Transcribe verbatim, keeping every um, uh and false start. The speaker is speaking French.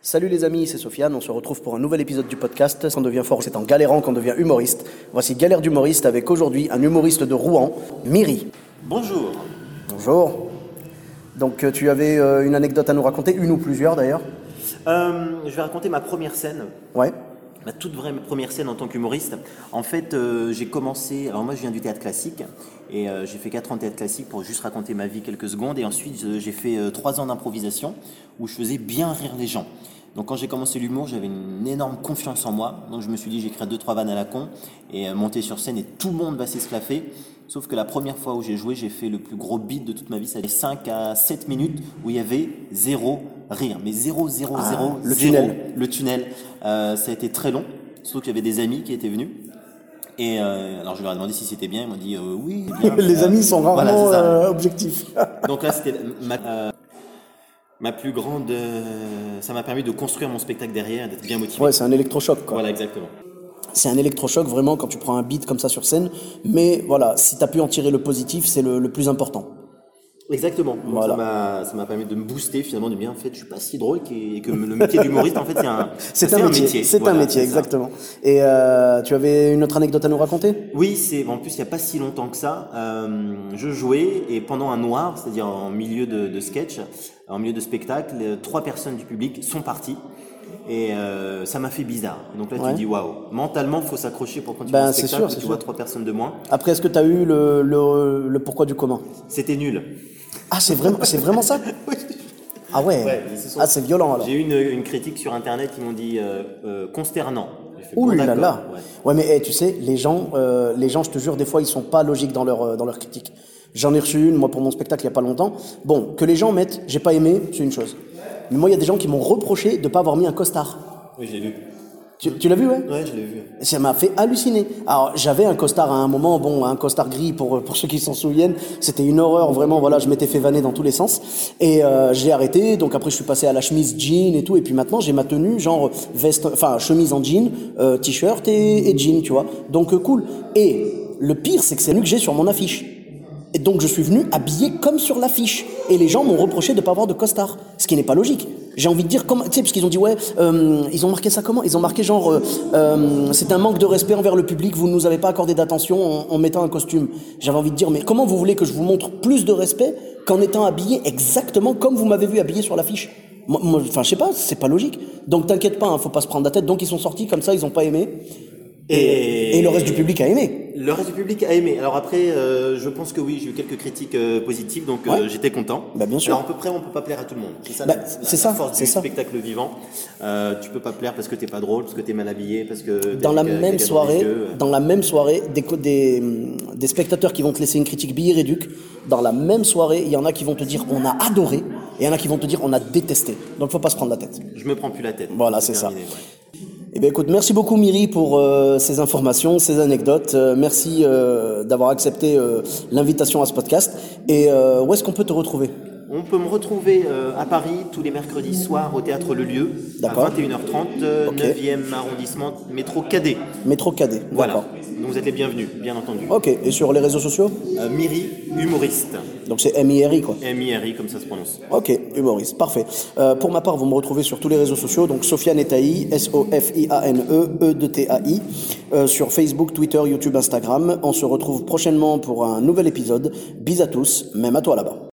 Salut les amis, c'est Sofiane, on se retrouve pour un nouvel épisode du podcast. On devient fort, c'est en galérant qu'on devient humoriste. Voici Galère d'humoriste avec aujourd'hui un humoriste de Rouen, Miri. Bonjour. Bonjour. Donc euh, tu avais euh, une anecdote à nous raconter, une ou plusieurs d'ailleurs. Euh, je vais raconter ma première scène. Ouais. Ma toute vraie première scène en tant qu'humoriste. En fait, euh, j'ai commencé... Alors moi, je viens du théâtre classique et euh, j'ai fait quatre ans de théâtre classique pour juste raconter ma vie quelques secondes. Et ensuite, euh, j'ai fait euh, trois ans d'improvisation où je faisais bien rire les gens. Donc quand j'ai commencé l'humour, j'avais une énorme confiance en moi. Donc je me suis dit, j'écrirai deux, trois vannes à la con et euh, monter sur scène et tout le monde va s'esclaffer. Sauf que la première fois où j'ai joué, j'ai fait le plus gros beat de toute ma vie. Ça fait cinq à sept minutes où il y avait zéro rire. Mais zéro, zéro, Ah, zéro, le zéro. tunnel. Le tunnel. Euh, ça a été très long. Surtout qu'il y avait des amis qui étaient venus. Et euh, alors je leur ai demandé si c'était bien. Ils m'ont dit euh, oui. Bien, Les euh, amis sont voilà, rarement c'est ça. euh, objectifs. Donc là, c'était ma, euh, ma plus grande... Euh, ça m'a permis de construire mon spectacle derrière, d'être bien motivé. Ouais, c'est un électrochoc quoi. Voilà, exactement. C'est un électrochoc vraiment quand tu prends un beat comme ça sur scène. Mais voilà, si tu as pu en tirer le positif, c'est le, le plus important. Exactement. Donc Voilà. ça m'a, ça m'a permis de me booster finalement, de me dire en fait, je suis pas si drôle et que le métier d'humoriste en fait c'est un, C'est un métier. C'est Voilà, un métier, c'est ça. exactement. Et euh, tu avais une autre anecdote à nous raconter? Oui, c'est en plus il y a pas si longtemps que ça. Euh, je jouais et pendant un noir, c'est-à-dire en milieu de, de sketch, en milieu de spectacle, les trois personnes du public sont parties. Et euh, ça m'a fait bizarre. Et donc là, Ouais. tu dis waouh. Mentalement, faut s'accrocher pour continuer Ben, le c'est spectacle. sûr, où c'est tu sûr. vois trois personnes de moins. Après, est-ce que tu as eu le, le, le pourquoi du comment? C'était nul. Ah, c'est vraiment, c'est vraiment ça? Ah ouais, Ouais, ils se sont- Ah, c'est violent alors. J'ai eu une, une critique sur internet, ils m'ont dit euh, euh, consternant. J'ai fait, Ouh bon, là d'accord, là. ouais. Ouais, mais hey, tu sais, les gens, euh, les gens, je te jure, des fois, ils sont pas logiques dans leur, euh, dans leur critique. J'en ai reçu une, moi, pour mon spectacle, il y a pas longtemps. Bon, que les gens mettent, j'ai pas aimé, c'est une chose. Mais moi, il y a des gens qui m'ont reproché de pas avoir mis un costard. Oui, j'ai lu. Tu, tu l'as vu, ouais? Ouais, je l'ai vu. Ça m'a fait halluciner. Alors, j'avais un costard à un moment, bon, un costard gris pour, pour ceux qui s'en souviennent. C'était une horreur, vraiment, voilà, je m'étais fait vanner dans tous les sens. Et euh, j'ai arrêté, donc après je suis passé à la chemise jean et tout. Et puis maintenant, j'ai ma tenue, genre veste, enfin, chemise en jean, euh, t-shirt et, et jean, tu vois. Donc, euh, cool. Et le pire, c'est que c'est lui que j'ai sur mon affiche. Et donc, je suis venu habillé comme sur l'affiche. Et les gens m'ont reproché de ne pas avoir de costard. Ce qui n'est pas logique. J'ai envie de dire, comment, tu sais, parce qu'ils ont dit, ouais, euh, ils ont marqué ça comment? Ils ont marqué genre, euh, euh, c'est un manque de respect envers le public, vous ne nous avez pas accordé d'attention en, en mettant un costume. J'avais envie de dire, mais comment vous voulez que je vous montre plus de respect qu'en étant habillé exactement comme vous m'avez vu habillé sur l'affiche? Moi, moi, enfin, je sais pas, c'est pas logique. Donc, t'inquiète pas, hein, faut pas se prendre la tête. Donc, ils sont sortis comme ça, ils ont pas aimé. Et, et le reste du public a aimé. Le reste du public a aimé. Alors après, euh, je pense que oui, j'ai eu quelques critiques euh, positives, donc euh, Ouais. j'étais content. Bah, bien sûr. Alors à peu près, on peut pas plaire à tout le monde. C'est ça, Bah, la, c'est la ça, force c'est du ça. spectacle vivant. Euh, tu peux pas plaire parce que t'es pas drôle, parce que t'es mal habillé, parce que Dans la t'es- même t'es soirée, dans les yeux. dans la même soirée, des, co- des, des spectateurs qui vont te laisser une critique billet réduc. Dans la même soirée, il y en a qui vont te dire on a adoré, et il y en a qui vont te dire on a détesté. Donc faut pas se prendre la tête. Je me prends plus la tête. Voilà, c'est ça. terminé, ouais. Eh bien écoute, merci beaucoup Miri pour euh, ces informations, ces anecdotes. Euh, merci euh, d'avoir accepté euh, l'invitation à ce podcast. Et euh, où est-ce qu'on peut te retrouver? On peut me retrouver euh, à Paris tous les mercredis soirs au Théâtre Le Lieu à D'accord. vingt et une heures trente, euh, Ok. neuvième arrondissement, métro Cadet. Métro Cadet. Voilà. D'accord. Donc vous êtes les bienvenus, bien entendu. Ok, et sur les réseaux sociaux? Euh, Miri, humoriste. Donc c'est M I R I quoi. M I R I, comme ça se prononce. Ok, humoriste, parfait. Euh, pour ma part, vous me retrouvez sur tous les réseaux sociaux, donc Sofiane Etaï, S O F I A N E, E D T A I, euh, sur Facebook, Twitter, YouTube, Instagram. On se retrouve prochainement pour un nouvel épisode. Bis à tous, même à toi là-bas.